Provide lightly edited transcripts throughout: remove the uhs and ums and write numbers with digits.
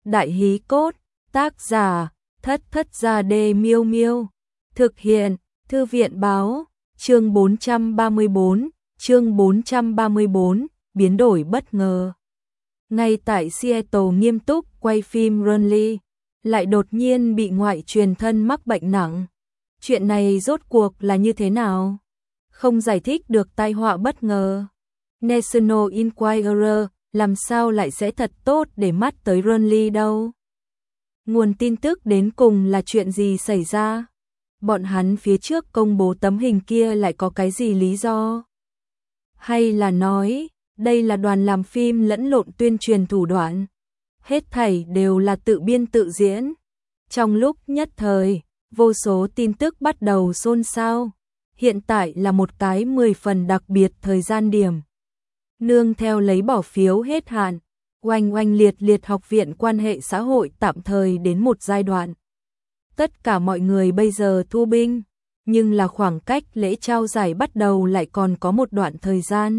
Đại hí cốt, tác giả, Thất Thất Gia Đê Miêu Miêu. Thực hiện, Thư viện báo, chương 434, biến đổi bất ngờ. Ngay tại Seattle nghiêm túc quay phim Runly, lại đột nhiên bị ngoại truyền thân mắc bệnh nặng. Chuyện này rốt cuộc là như thế nào? Không giải thích được tai họa bất ngờ. National Enquirer làm sao lại sẽ thật tốt để mắt tới Runly đâu? Nguồn tin tức đến cùng là chuyện gì xảy ra? Bọn hắn phía trước công bố tấm hình kia lại có cái gì lý do? Hay là nói, đây là đoàn làm phim lẫn lộn tuyên truyền thủ đoạn? Hết thảy đều là tự biên tự diễn. Trong lúc nhất thời, vô số tin tức bắt đầu xôn xao. Hiện tại là một cái 10 phần đặc biệt thời gian điểm. Nương theo lấy bỏ phiếu hết hạn, oanh oanh liệt liệt học viện quan hệ xã hội tạm thời đến một giai đoạn. Tất cả mọi người bây giờ thu binh, nhưng là khoảng cách lễ trao giải bắt đầu lại còn có một đoạn thời gian.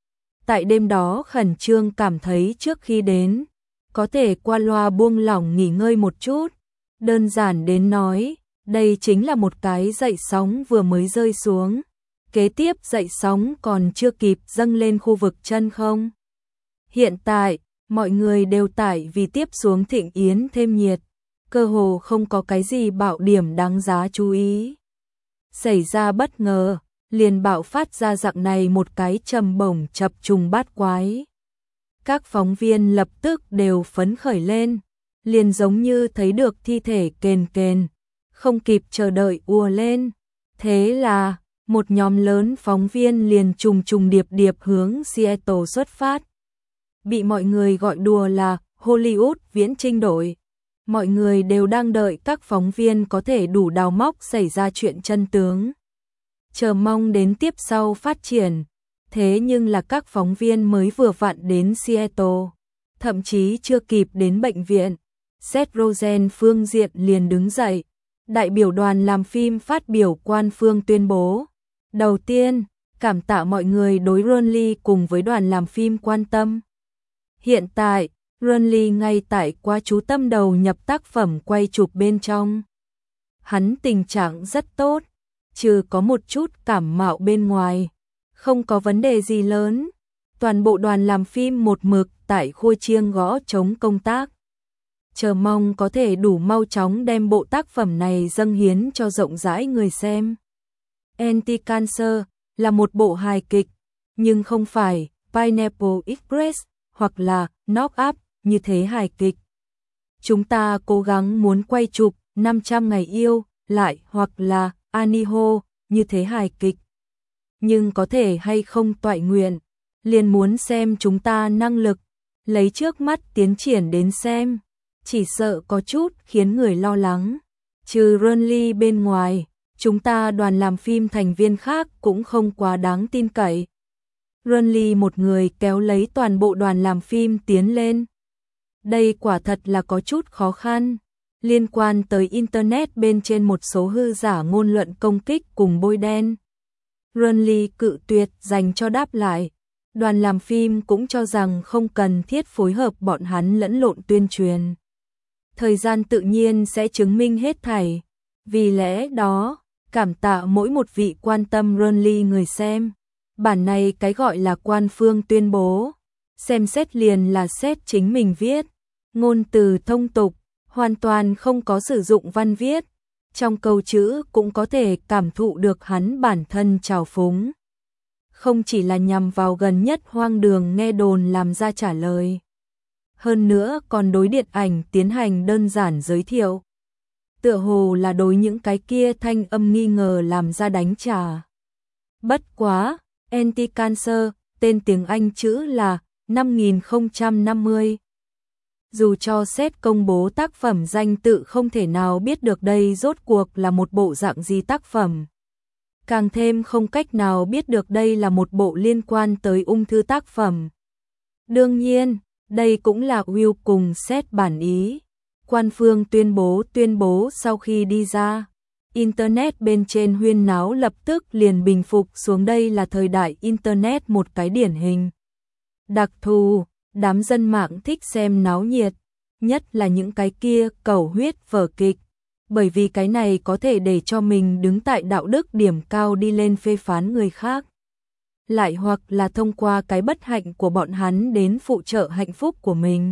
Tại đêm đó khẩn trương cảm thấy trước khi đến, có thể qua loa buông lỏng nghỉ ngơi một chút. Đơn giản đến nói, đây chính là một cái dậy sóng vừa mới rơi xuống. Kế tiếp dậy sóng còn chưa kịp dâng lên khu vực chân không. Hiện tại, mọi người đều tải vì tiếp xuống thịnh yến thêm nhiệt. Cơ hồ không có cái gì bạo điểm đáng giá chú ý. Xảy ra bất ngờ, liền bạo phát ra dạng này một cái trầm bổng chập trùng bát quái. Các phóng viên lập tức đều phấn khởi lên, liền giống như thấy được thi thể kền kền, không kịp chờ đợi ùa lên. Thế là, một nhóm lớn phóng viên liền trùng trùng điệp điệp hướng Seattle xuất phát. Bị mọi người gọi đùa là Hollywood viễn trinh đội. Mọi người đều đang đợi các phóng viên có thể đủ đào móc xảy ra chuyện chân tướng. Chờ mong đến tiếp sau phát triển. Thế nhưng là các phóng viên mới vừa vặn đến Seattle, thậm chí chưa kịp đến bệnh viện. Seth Rogen phương diện liền đứng dậy. Đại biểu đoàn làm phim phát biểu quan phương tuyên bố. Đầu tiên, cảm tạ mọi người đối Runly cùng với đoàn làm phim quan tâm. Hiện tại, Runly ngay tại quá chú tâm đầu nhập tác phẩm quay chụp bên trong. Hắn tình trạng rất tốt, trừ có một chút cảm mạo bên ngoài, không có vấn đề gì lớn. Toàn bộ đoàn làm phim một mực tại khua chiêng gõ trống công tác. Chờ mong có thể đủ mau chóng đem bộ tác phẩm này dâng hiến cho rộng rãi người xem. Anti-Cancer là một bộ hài kịch, nhưng không phải Pineapple Express hoặc là Knock Up như thế hài kịch. Chúng ta cố gắng muốn quay chụp 500 ngày yêu lại hoặc là Aniho như thế hài kịch. Nhưng có thể hay không toại nguyện, liền muốn xem chúng ta năng lực, lấy trước mắt tiến triển đến xem. Chỉ sợ có chút khiến người lo lắng. Trừ Runly bên ngoài, chúng ta đoàn làm phim thành viên khác cũng không quá đáng tin cậy. Runly một người kéo lấy toàn bộ đoàn làm phim tiến lên. Đây quả thật là có chút khó khăn. Liên quan tới Internet bên trên một số hư giả ngôn luận công kích cùng bôi đen. Runly cự tuyệt dành cho đáp lại. Đoàn làm phim cũng cho rằng không cần thiết phối hợp bọn hắn lẫn lộn tuyên truyền. Thời gian tự nhiên sẽ chứng minh hết thảy. Vì lẽ đó, cảm tạ mỗi một vị quan tâm Runly người xem. Bản này cái gọi là quan phương tuyên bố. Xem xét liền là xét chính mình viết. Ngôn từ thông tục, hoàn toàn không có sử dụng văn viết. Trong câu chữ cũng có thể cảm thụ được hắn bản thân trào phúng. Không chỉ là nhằm vào gần nhất hoang đường nghe đồn làm ra trả lời. Hơn nữa còn đối điện ảnh tiến hành đơn giản giới thiệu. Tựa hồ là đối những cái kia thanh âm nghi ngờ làm ra đánh trả. Bất quá, Anti-Cancer, tên tiếng Anh chữ là 5050. Dù cho xét công bố tác phẩm danh tự không thể nào biết được đây rốt cuộc là một bộ dạng gì tác phẩm. Càng thêm không cách nào biết được đây là một bộ liên quan tới ung thư tác phẩm. Đương nhiên, đây cũng là Will cùng Seth bản ý. Quan phương tuyên bố sau khi đi ra. Internet bên trên huyên náo lập tức liền bình phục xuống, đây là thời đại Internet một cái điển hình. Đặc thù, đám dân mạng thích xem náo nhiệt. nhất là những cái kia cầu huyết vở kịch, bởi vì cái này có thể để cho mình đứng tại đạo đức điểm cao đi lên phê phán người khác. Lại hoặc là thông qua cái bất hạnh của bọn hắn đến phụ trợ hạnh phúc của mình.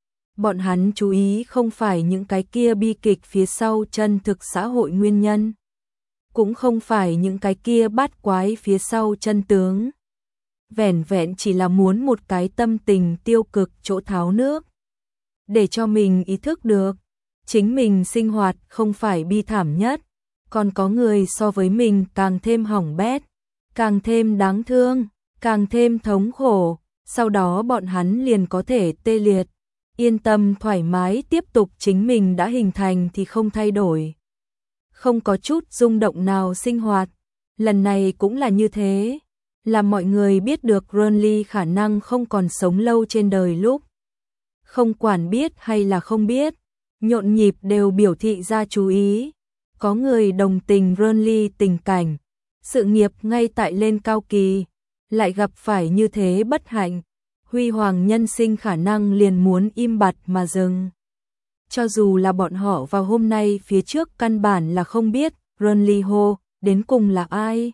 Bọn hắn chú ý không phải những cái kia bi kịch phía sau chân thực xã hội nguyên nhân, cũng không phải những cái kia bát quái phía sau chân tướng. Vẻn vẹn chỉ là muốn một cái tâm tình tiêu cực chỗ tháo nước, để cho mình ý thức được, chính mình sinh hoạt không phải bi thảm nhất, còn có người so với mình càng thêm hỏng bét, càng thêm đáng thương, càng thêm thống khổ, sau đó bọn hắn liền có thể tê liệt, yên tâm thoải mái tiếp tục chính mình đã hình thành thì không thay đổi. Không có chút rung động nào sinh hoạt, lần này cũng là như thế, làm mọi người biết được Renly khả năng không còn sống lâu trên đời lúc. Không quản biết hay là không biết, nhộn nhịp đều biểu thị ra chú ý, có người đồng tình Renly tình cảnh, sự nghiệp ngay tại lên cao kỳ, lại gặp phải như thế bất hạnh, huy hoàng nhân sinh khả năng liền muốn im bặt mà dừng. Cho dù là bọn họ vào hôm nay phía trước căn bản là không biết Renly hô đến cùng là ai.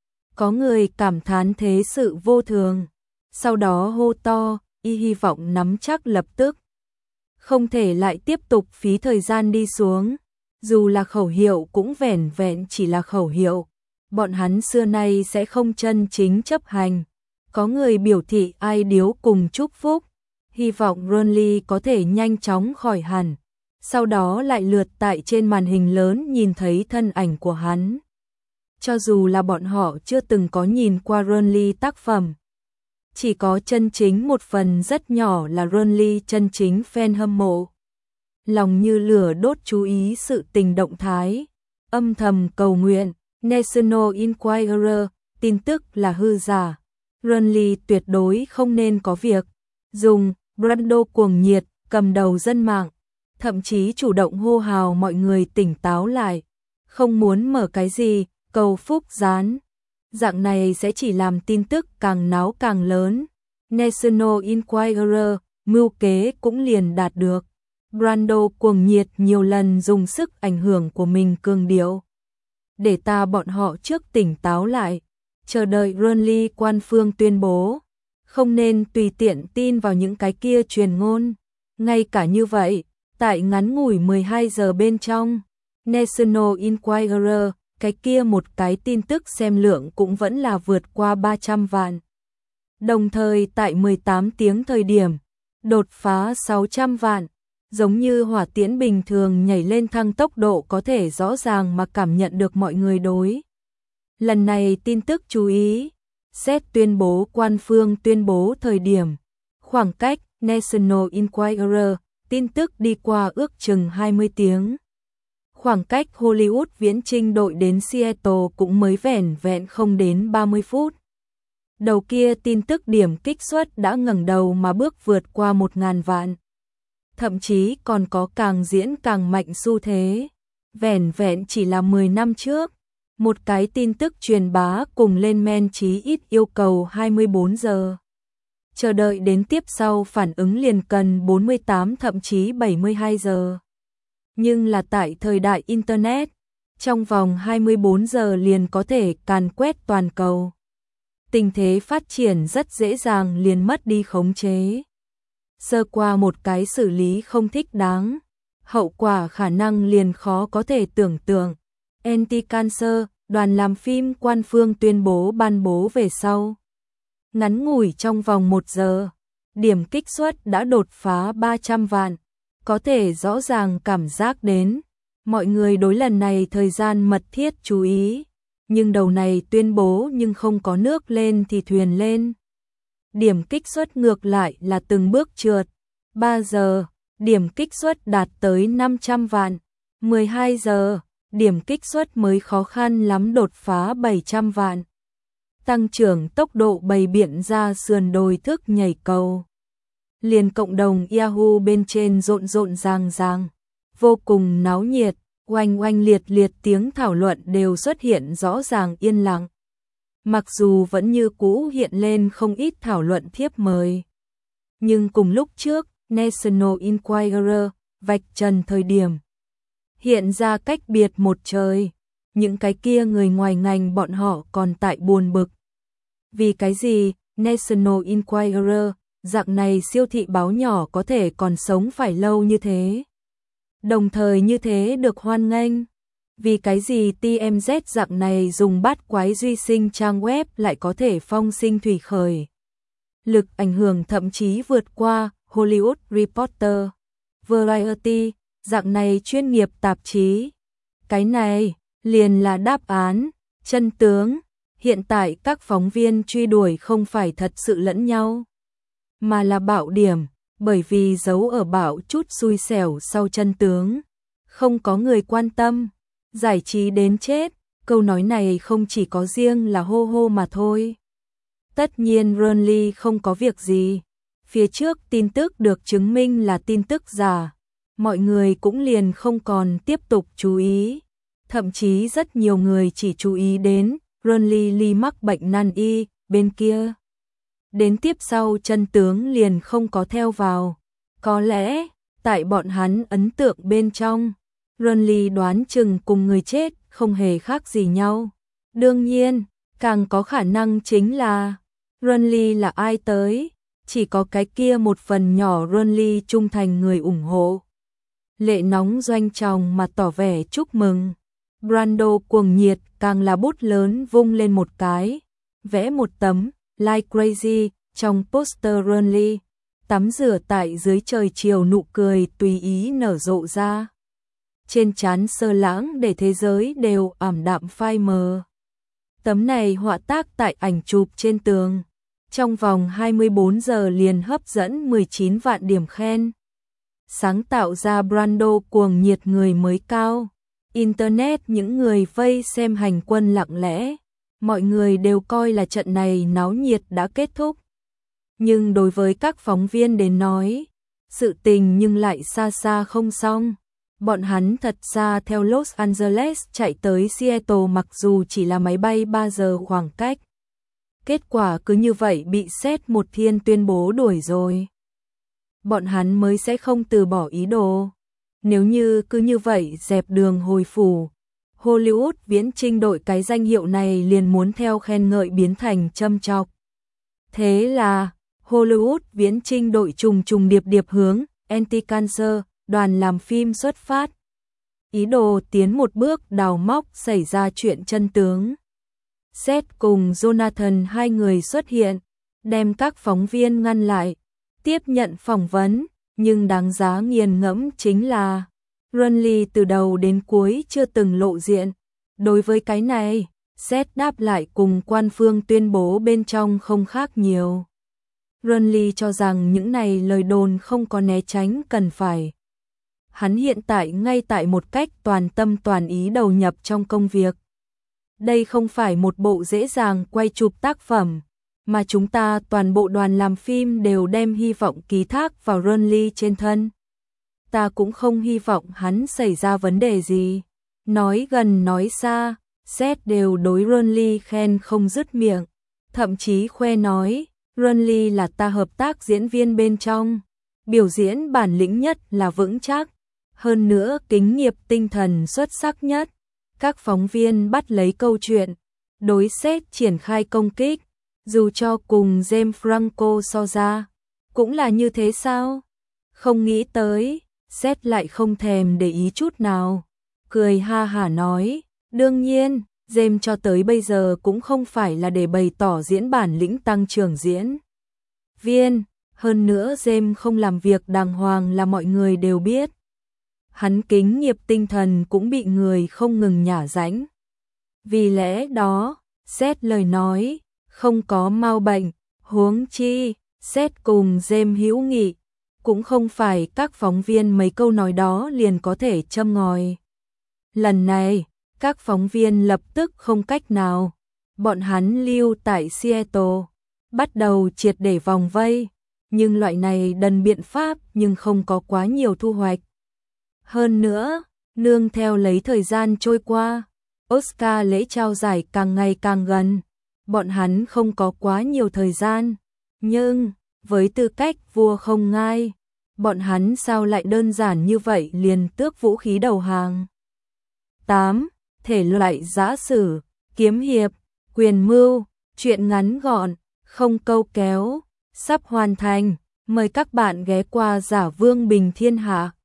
Có người cảm thán thế sự vô thường, sau đó hô to, y hy vọng nắm chắc lập tức. Không thể lại tiếp tục phí thời gian đi xuống, dù là khẩu hiệu cũng vẻn vẹn chỉ là khẩu hiệu, bọn hắn xưa nay sẽ không chân chính chấp hành. Có người biểu thị ai điếu cùng chúc phúc, hy vọng Renly có thể nhanh chóng khỏi hẳn, sau đó lại lượt tại trên màn hình lớn nhìn thấy thân ảnh của hắn. Cho dù là bọn họ chưa từng có nhìn qua Renly tác phẩm, chỉ có chân chính một phần rất nhỏ là Renly chân chính fan hâm mộ. Lòng như lửa đốt chú ý sự tình động thái, âm thầm cầu nguyện, National Enquirer, tin tức là hư giả. Renly tuyệt đối không nên có việc dùng Brando cuồng nhiệt cầm đầu dân mạng, thậm chí chủ động hô hào mọi người tỉnh táo lại, không muốn mở cái gì cầu phúc gián. Dạng này sẽ chỉ làm tin tức càng náo càng lớn. National Enquirer mưu kế cũng liền đạt được. Brando cuồng nhiệt nhiều lần dùng sức ảnh hưởng của mình cường điệu, để ta bọn họ trước tỉnh táo lại, chờ đợi Renly quan phương tuyên bố, không nên tùy tiện tin vào những cái kia truyền ngôn. Ngay cả như vậy, tại ngắn ngủi 12 giờ bên trong, National Enquirer, cái kia một cái tin tức xem lượng cũng vẫn là vượt qua 300 vạn. Đồng thời tại 18 tiếng thời điểm, đột phá 600 vạn, giống như hỏa tiễn bình thường nhảy lên thăng tốc độ có thể rõ ràng mà cảm nhận được mọi người đối. Lần này tin tức chú ý, xét tuyên bố quan phương tuyên bố thời điểm, khoảng cách National Enquirer, tin tức đi qua ước chừng 20 tiếng. Khoảng cách Hollywood viễn trinh đội đến Seattle cũng mới vẻn vẹn không đến 30 phút. Đầu kia tin tức điểm kích suất đã ngẩng đầu mà bước vượt qua 1.000 vạn. Thậm chí còn có càng diễn càng mạnh xu thế. Vẻn vẹn chỉ là 10 năm trước, một cái tin tức truyền bá cùng lên men chí ít yêu cầu 24 giờ. Chờ đợi đến tiếp sau phản ứng liền cần 48 thậm chí 72 giờ. Nhưng là tại thời đại Internet, trong vòng 24 giờ liền có thể càn quét toàn cầu. Tình thế phát triển rất dễ dàng liền mất đi khống chế. Sơ qua một cái xử lý không thích đáng, hậu quả khả năng liền khó có thể tưởng tượng. Anti-Cancer, đoàn làm phim quan phương tuyên bố ban bố về sau. Ngắn ngủi trong vòng 1 giờ, điểm kích suất đã đột phá 300 vạn. Có thể rõ ràng cảm giác đến, mọi người đối lần này thời gian mật thiết chú ý, nhưng đầu này tuyên bố nhưng không có nước lên thì thuyền lên. Điểm kích suất ngược lại là từng bước trượt. 3 giờ, điểm kích suất đạt tới 500 vạn. 12 giờ, điểm kích suất mới khó khăn lắm đột phá 700 vạn. Tăng trưởng tốc độ bày biện ra sườn đồi thức nhảy cầu. Liền cộng đồng Yahoo bên trên rộn rộn ràng, vô cùng náo nhiệt, oanh oanh liệt liệt tiếng thảo luận đều xuất hiện rõ ràng yên lặng. Mặc dù vẫn như cũ hiện lên không ít thảo luận thiếp mời, nhưng cùng lúc trước, National Enquirer, vạch trần thời điểm hiện ra cách biệt một trời. Những cái kia người ngoài ngành bọn họ còn tại buồn bực. Vì cái gì, National Enquirer, dạng này siêu thị báo nhỏ có thể còn sống phải lâu như thế. Đồng thời như thế được hoan nghênh. Vì cái gì TMZ dạng này dùng bát quái duy sinh trang web lại có thể phong sinh thủy khởi. Lực ảnh hưởng thậm chí vượt qua Hollywood Reporter, Variety, dạng này chuyên nghiệp tạp chí. Cái này liền là đáp án, chân tướng. Hiện tại các phóng viên truy đuổi không phải thật sự lẫn nhau, mà là bạo điểm, bởi vì giấu ở bạo chút xui xẻo sau chân tướng. Không có người quan tâm, giải trí đến chết, câu nói này không chỉ có riêng là hô hô mà thôi. Tất nhiên Ronly không có việc gì, phía trước tin tức được chứng minh là tin tức giả, mọi người cũng liền không còn tiếp tục chú ý. Thậm chí rất nhiều người chỉ chú ý đến Ronly mắc bệnh nan y bên kia. Đến tiếp sau chân tướng liền không có theo vào. Có lẽ, tại bọn hắn ấn tượng bên trong, Ronly đoán chừng cùng người chết không hề khác gì nhau. Đương nhiên, càng có khả năng chính là Ronly là ai tới, chỉ có cái kia một phần nhỏ Ronly trung thành người ủng hộ. Lệ nóng doanh tròng mà tỏ vẻ chúc mừng. Brando cuồng nhiệt càng là bút lớn vung lên một cái, vẽ một tấm Like Crazy trong poster Ronly, tắm rửa tại dưới trời chiều nụ cười tùy ý nở rộ ra. Trên trán sơ lãng để thế giới đều ảm đạm phai mờ. Tấm này họa tác tại ảnh chụp trên tường, trong vòng 24 giờ liền hấp dẫn 19 vạn điểm khen. Sáng tạo ra Brando cuồng nhiệt người mới cao. Internet những người vây xem hành quân lặng lẽ, mọi người đều coi là trận này náo nhiệt đã kết thúc. Nhưng đối với các phóng viên đến nói, sự tình nhưng lại xa xa không xong. Bọn hắn thật ra theo Los Angeles chạy tới Seattle mặc dù chỉ là máy bay 3 giờ khoảng cách. Kết quả cứ như vậy bị Seth một thiên tuyên bố đuổi rồi. Bọn hắn mới sẽ không từ bỏ ý đồ. Nếu như cứ như vậy dẹp đường hồi phủ, Hollywood viễn trinh đội cái danh hiệu này liền muốn theo khen ngợi biến thành châm chọc. Thế là, Hollywood viễn trinh đội trùng trùng điệp điệp hướng anti-cancer, đoàn làm phim xuất phát. Ý đồ tiến một bước đào móc xảy ra chuyện chân tướng. Seth cùng Jonathan hai người xuất hiện, đem các phóng viên ngăn lại, tiếp nhận phỏng vấn. Nhưng đáng giá nghiền ngẫm chính là Ronly từ đầu đến cuối chưa từng lộ diện. Đối với cái này, Seth đáp lại cùng quan phương tuyên bố bên trong không khác nhiều. Ronly cho rằng những này lời đồn không có né tránh cần phải. Hắn hiện tại ngay tại một cách toàn tâm toàn ý đầu nhập trong công việc. Đây không phải một bộ dễ dàng quay chụp tác phẩm, mà chúng ta toàn bộ đoàn làm phim đều đem hy vọng ký thác vào Ronly trên thân. Ta cũng không hy vọng hắn xảy ra vấn đề gì. Nói gần nói xa, Seth đều đối Ronly khen không dứt miệng, thậm chí khoe nói, Ronly là ta hợp tác diễn viên bên trong, biểu diễn bản lĩnh nhất là vững chắc, hơn nữa kính nghiệp tinh thần xuất sắc nhất. Các phóng viên bắt lấy câu chuyện, đối Seth triển khai công kích. Dù cho cùng James Franco so ra, cũng là như thế sao? Không nghĩ tới, Seth lại không thèm để ý chút nào. Cười ha hả nói, đương nhiên, James cho tới bây giờ cũng không phải là để bày tỏ diễn bản lĩnh tăng trưởng diễn viên. Hơn nữa James không làm việc đàng hoàng là mọi người đều biết. Hắn kính nghiệp tinh thần cũng bị người không ngừng nhả rãnh. Vì lẽ đó, Seth lời nói, không có mau bệnh, huống chi, Seth cùng James hữu nghị, cũng không phải các phóng viên mấy câu nói đó liền có thể châm ngòi. Lần này, các phóng viên lập tức không cách nào, bọn hắn lưu tại Seattle, bắt đầu triệt để vòng vây, nhưng loại này đần biện pháp nhưng không có quá nhiều thu hoạch. Hơn nữa, nương theo lấy thời gian trôi qua, Oscar lễ trao giải càng ngày càng gần. Bọn hắn không có quá nhiều thời gian, nhưng với tư cách vua không ngai, bọn hắn sao lại đơn giản như vậy liền tước vũ khí đầu hàng. 8. Thể loại giã sử, kiếm hiệp, quyền mưu, truyện ngắn gọn, không câu kéo, sắp hoàn thành. Mời các bạn ghé qua Giả Vương Bình Thiên Hạ.